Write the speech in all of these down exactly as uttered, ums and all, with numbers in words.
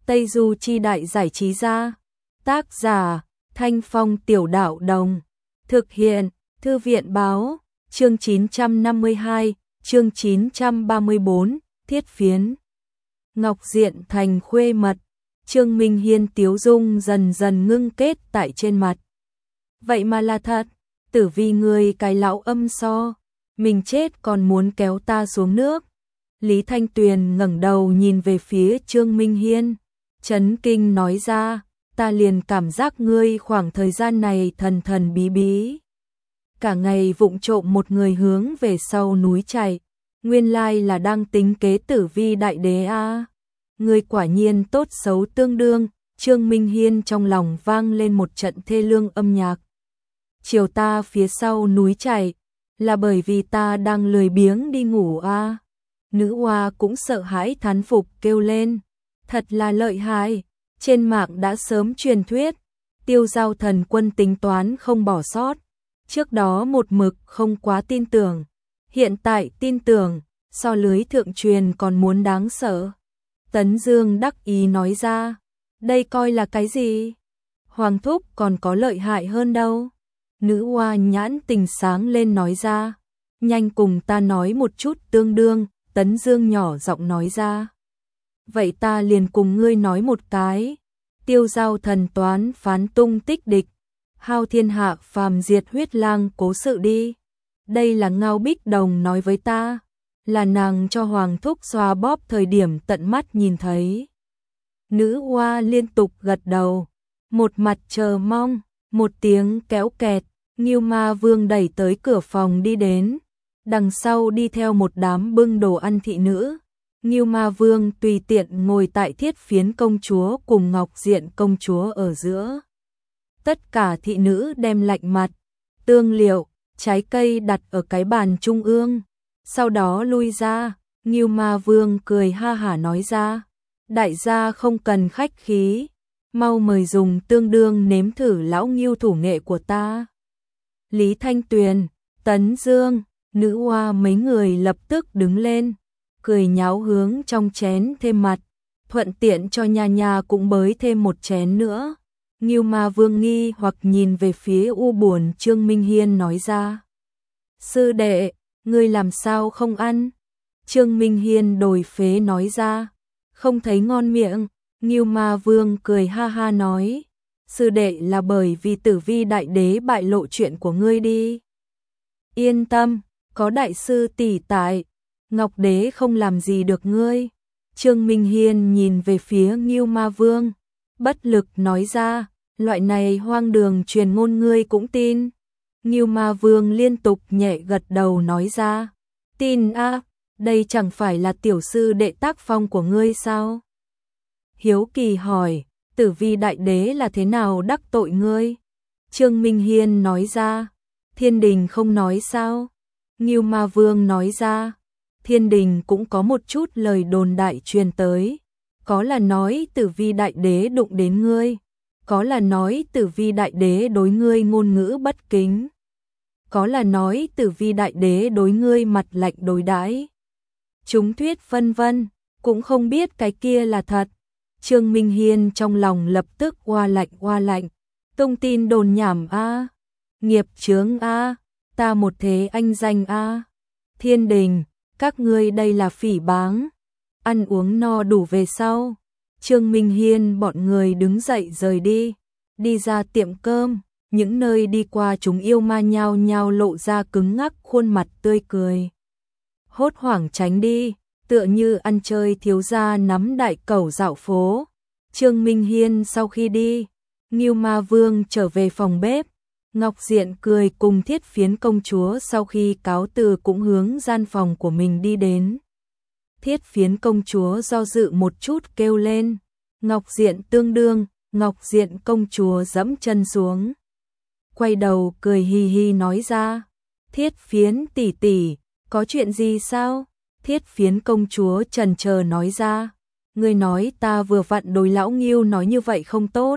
Tây Du Chi Đại Giải Trí Gia. Tác giả Thanh Phong Tiểu Đạo Đồng. Thực hiện Thư viện Báo. Chương chín trăm năm mươi hai, chương chín trăm ba mươi bốn, Thiết Phiến. Ngọc Diện thành khuê mật. Trương Minh Hiên tiếu dung dần dần ngưng kết tại trên mặt. Vậy mà là thật, Tử Vi ngươi cái lão âm so, mình chết còn muốn kéo ta xuống nước. Lý Thanh Tuyền ngẩng đầu nhìn về phía Trương Minh Hiên, chấn kinh nói ra, ta liền cảm giác ngươi khoảng thời gian này thần thần bí bí. Cả ngày vụng trộm một người hướng về sau núi chạy, nguyên lai là đang tính kế Tử Vi đại đế a. À. Ngươi quả nhiên tốt xấu tương đương, Trương Minh Hiên trong lòng vang lên một trận thê lương âm nhạc. Chiều ta phía sau núi chạy, là bởi vì ta đang lười biếng đi ngủ a. À. Nữ hoa cũng sợ hãi thán phục kêu lên, thật là lợi hại, trên mạng đã sớm truyền thuyết, Tiêu Giao Thần Quân tính toán không bỏ sót, trước đó một mực không quá tin tưởng, hiện tại tin tưởng, so lưới thượng truyền còn muốn đáng sợ. Tấn Dương đắc ý nói ra, đây coi là cái gì? Hoàng thúc còn có lợi hại hơn đâu. Nữ hoa nhãn tình sáng lên nói ra, nhanh cùng ta nói một chút tương đương. Tấn Dương nhỏ giọng nói ra, vậy ta liền cùng ngươi nói một cái. Tiêu Giao thần toán phán tung tích địch, hao thiên hạ phàm diệt huyết lang cố sự đi. Đây là Ngao Bích Đồng nói với ta, là nàng cho Hoàng thúc xoa bóp thời điểm tận mắt nhìn thấy. Nữ hoa liên tục gật đầu, một mặt chờ mong, một tiếng kéo kẹt, Ngưu Ma Vương đẩy tới cửa phòng đi đến. Đằng sau đi theo một đám bưng đồ ăn thị nữ. Ngưu Ma Vương tùy tiện ngồi tại Thiết Phiến công chúa cùng Ngọc Diện công chúa ở giữa. Tất cả thị nữ đem lạnh mặt, tương liệu, trái cây đặt ở cái bàn trung ương. Sau đó lui ra, Ngưu Ma Vương cười ha hả nói ra, đại gia không cần khách khí, mau mời dùng tương đương nếm thử lão Ngưu thủ nghệ của ta. Lý Thanh Tuyền, Tấn Dương, nữ hoa mấy người lập tức đứng lên, cười nháo hướng trong chén thêm mặt, thuận tiện cho nha nha cũng bới thêm một chén nữa. Ngưu Ma Vương nghi hoặc nhìn về phía u buồn Trương Minh Hiên nói ra, sư đệ, ngươi làm sao không ăn? Trương Minh Hiên đổi phế nói ra, không thấy ngon miệng. Ngưu Ma Vương cười ha ha nói, sư đệ là bởi vì Tử Vi đại đế bại lộ chuyện của ngươi đi. Yên tâm, có đại sư tỷ tại, Ngọc đế không làm gì được ngươi. Trương Minh Hiên nhìn về phía Ngưu Ma Vương, bất lực nói ra, loại này hoang đường truyền ngôn ngươi cũng tin. Ngưu Ma Vương liên tục nhẹ gật đầu nói ra, tin a, à, đây chẳng phải là tiểu sư đệ tác phong của ngươi sao? Hiếu kỳ hỏi, Tử Vi đại đế là thế nào đắc tội ngươi? Trương Minh Hiên nói ra, thiên đình không nói sao? Ngưu Ma Vương nói ra, thiên đình cũng có một chút lời đồn đại truyền tới, có là nói Tử Vi đại đế đụng đến ngươi, có là nói Tử Vi đại đế đối ngươi ngôn ngữ bất kính, có là nói Tử Vi đại đế đối ngươi mặt lạnh đối đãi. Chúng thuyết vân vân, cũng không biết cái kia là thật. Trương Minh Hiên trong lòng lập tức oa lạnh oa lạnh, tung tin đồn nhảm a, nghiệp chướng a, ta một thế anh danh a. Thiên đình, các ngươi đây là phỉ báng. Ăn uống no đủ về sau, Trương Minh Hiên bọn người đứng dậy rời đi, đi ra tiệm cơm, những nơi đi qua chúng yêu ma nhao nhao lộ ra cứng ngắc khuôn mặt tươi cười. Hốt hoảng tránh đi, tựa như ăn chơi thiếu gia nắm đại cẩu dạo phố. Trương Minh Hiên sau khi đi, Ngưu Ma Vương trở về phòng bếp, Ngọc Diện cười cùng Thiết Phiến công chúa sau khi cáo từ cũng hướng gian phòng của mình đi đến. Thiết Phiến công chúa do dự một chút kêu lên, Ngọc Diện tương đương, Ngọc Diện công chúa dẫm chân xuống. Quay đầu cười hi hi nói ra, Thiết Phiến tỷ tỷ, có chuyện gì sao? Thiết Phiến công chúa chần chờ nói ra, ngươi nói ta vừa vặn đối lão Ngưu nói như vậy không tốt.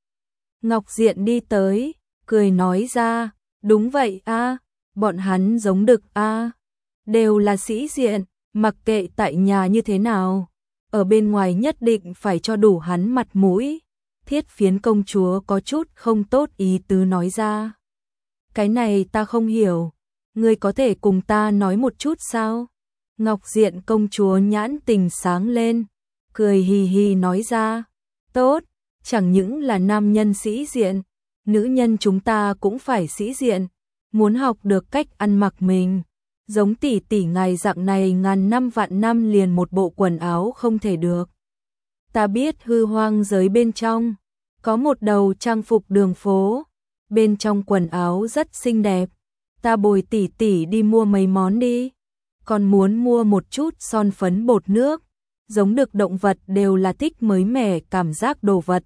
Ngọc Diện đi tới, cười nói ra, đúng vậy a, bọn hắn giống đực a, đều là sĩ diện, mặc kệ tại nhà như thế nào, ở bên ngoài nhất định phải cho đủ hắn mặt mũi. Thiết Phiến công chúa có chút không tốt ý tứ nói ra. Cái này ta không hiểu, ngươi có thể cùng ta nói một chút sao? Ngọc Diện công chúa nhãn tình sáng lên, cười hì hì nói ra, tốt, chẳng những là nam nhân sĩ diện, nữ nhân chúng ta cũng phải sĩ diện, muốn học được cách ăn mặc mình. Giống tỷ tỷ ngài dạng này ngàn năm vạn năm liền một bộ quần áo không thể được. Ta biết hư hoang giới bên trong, có một đầu trang phục đường phố, bên trong quần áo rất xinh đẹp, ta bồi tỷ tỷ đi mua mấy món đi, còn muốn mua một chút son phấn bột nước, giống được động vật đều là thích mới mẻ cảm giác đồ vật.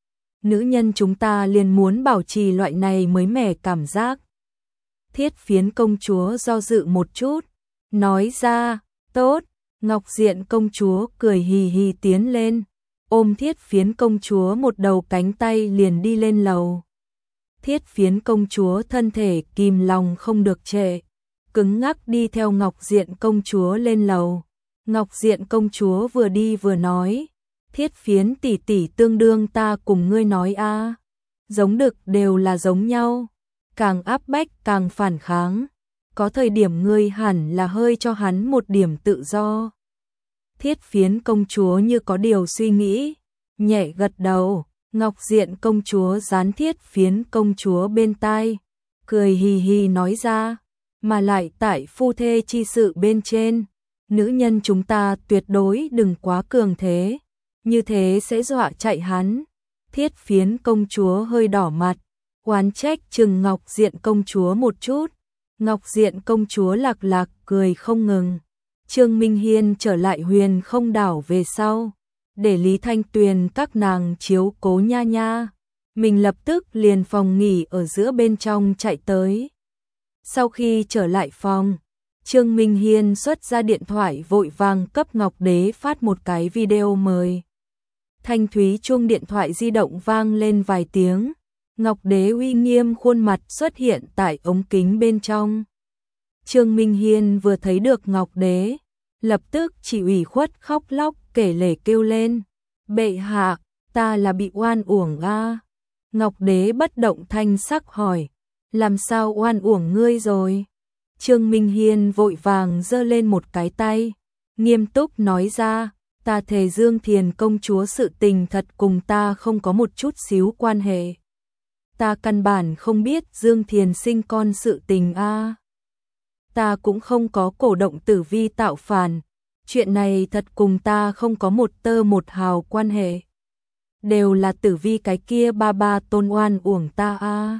Nữ nhân chúng ta liền muốn bảo trì loại này mới mẻ cảm giác. Thiết Phiến công chúa do dự một chút, nói ra, tốt, Ngọc Diện công chúa cười hì hì tiến lên, ôm Thiết Phiến công chúa một đầu cánh tay liền đi lên lầu. Thiết Phiến công chúa thân thể kìm lòng không được trệ, cứng ngắc đi theo Ngọc Diện công chúa lên lầu. Ngọc Diện công chúa vừa đi vừa nói, Thiết Phiến tỷ tỷ tương đương ta cùng ngươi nói a, giống đực đều là giống nhau, càng áp bách càng phản kháng, có thời điểm ngươi hẳn là hơi cho hắn một điểm tự do. Thiết Phiến công chúa như có điều suy nghĩ, nhẹ gật đầu. Ngọc Diện công chúa dán Thiết Phiến công chúa bên tai, cười hì hì nói ra, mà lại tại phu thê chi sự bên trên, nữ nhân chúng ta tuyệt đối đừng quá cường thế, như thế sẽ dọa chạy hắn. Thiết Phiến công chúa hơi đỏ mặt, oán trách chừng Ngọc Diện công chúa một chút. Ngọc Diện công chúa lạc lạc cười không ngừng. Trương Minh Hiên trở lại Huyền Không đảo về sau, để Lý Thanh Tuyền các nàng chiếu cố nha nha, mình lập tức liền phòng nghỉ ở giữa bên trong chạy tới. Sau khi trở lại phòng, Trương Minh Hiên xuất ra điện thoại vội vàng cấp Ngọc Đế phát một cái video mời. Thanh thúy chuông điện thoại di động vang lên vài tiếng, Ngọc Đế uy nghiêm khuôn mặt xuất hiện tại ống kính bên trong. Trương Minh Hiên vừa thấy được Ngọc Đế, lập tức chỉ ủy khuất khóc lóc kể lể kêu lên, bệ hạ, ta là bị oan uổng a. Ngọc Đế bất động thanh sắc hỏi, làm sao oan uổng ngươi rồi? Trương Minh Hiên vội vàng giơ lên một cái tay, nghiêm túc nói ra, ta thề Dương Thiền công chúa sự tình thật cùng ta không có một chút xíu quan hệ. Ta căn bản không biết Dương Thiền sinh con sự tình a. Ta cũng không có cổ động Tử Vi tạo phản, chuyện này thật cùng ta không có một tơ một hào quan hệ. Đều là Tử Vi cái kia ba ba tôn oan uổng ta a.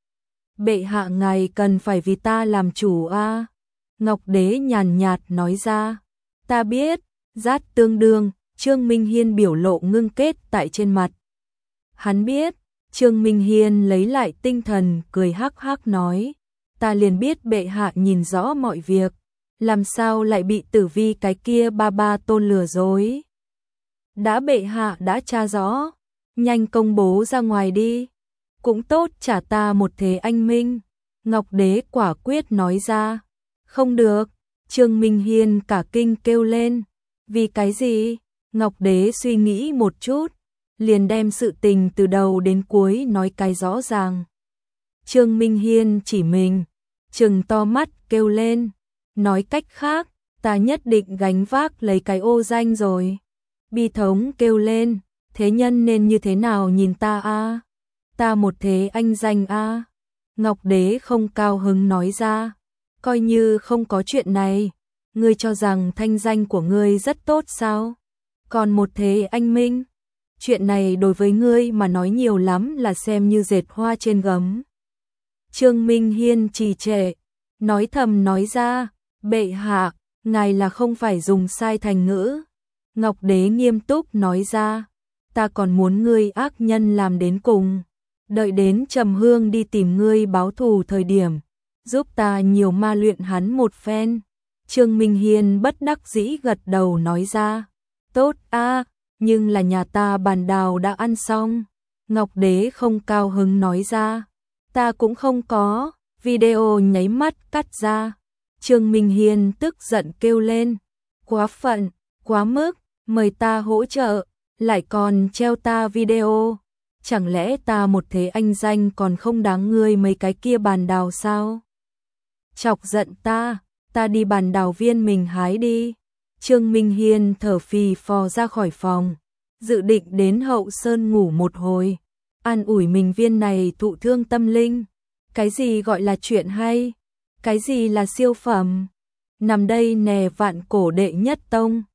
Bệ hạ ngài cần phải vì ta làm chủ a. Ngọc Đế nhàn nhạt nói ra, ta biết, rát tương đương. Trương Minh Hiên biểu lộ ngưng kết tại trên mặt. Hắn biết, Trương Minh Hiên lấy lại tinh thần cười hắc hắc nói, ta liền biết bệ hạ nhìn rõ mọi việc, làm sao lại bị Tử Vi cái kia ba ba tôn lừa dối. Đã bệ hạ đã tra rõ, nhanh công bố ra ngoài đi, cũng tốt trả ta một thế anh minh. Ngọc Đế quả quyết nói ra, không được. Trương Minh Hiên cả kinh kêu lên, vì cái gì? Ngọc Đế suy nghĩ một chút, liền đem sự tình từ đầu đến cuối nói cái rõ ràng. Trương Minh Hiên chỉ mình, trừng to mắt kêu lên, nói cách khác, ta nhất định gánh vác lấy cái ô danh rồi. Bi thống kêu lên, thế nhân nên như thế nào nhìn ta a? Ta một thế anh danh a. Ngọc Đế không cao hứng nói ra, coi như không có chuyện này, ngươi cho rằng thanh danh của ngươi rất tốt sao? Còn một thế anh minh, chuyện này đối với ngươi mà nói nhiều lắm là xem như dệt hoa trên gấm. Trương Minh Hiên trì trệ, nói thầm nói ra, bệ hạ, ngài là không phải dùng sai thành ngữ. Ngọc Đế nghiêm túc nói ra, ta còn muốn ngươi ác nhân làm đến cùng, đợi đến Trầm Hương đi tìm ngươi báo thù thời điểm, giúp ta nhiều ma luyện hắn một phen. Trương Minh Hiên bất đắc dĩ gật đầu nói ra, tốt a, nhưng là nhà ta bàn đào đã ăn xong. Ngọc Đế không cao hứng nói ra, ta cũng không có. Video nháy mắt cắt ra. Trương Minh Hiên tức giận kêu lên, quá phận, quá mức, mời ta hỗ trợ, lại còn treo ta video. Chẳng lẽ ta một thế anh danh còn không đáng ngươi mấy cái kia bàn đào sao? Chọc giận ta, ta đi bàn đào viên mình hái đi. Trương Minh Hiên thở phì phò ra khỏi phòng, dự định đến Hậu Sơn ngủ một hồi, an ủi mình viên này thụ thương tâm linh. Cái gì gọi là chuyện hay? Cái gì là siêu phẩm? Nằm đây nè vạn cổ đệ nhất tông.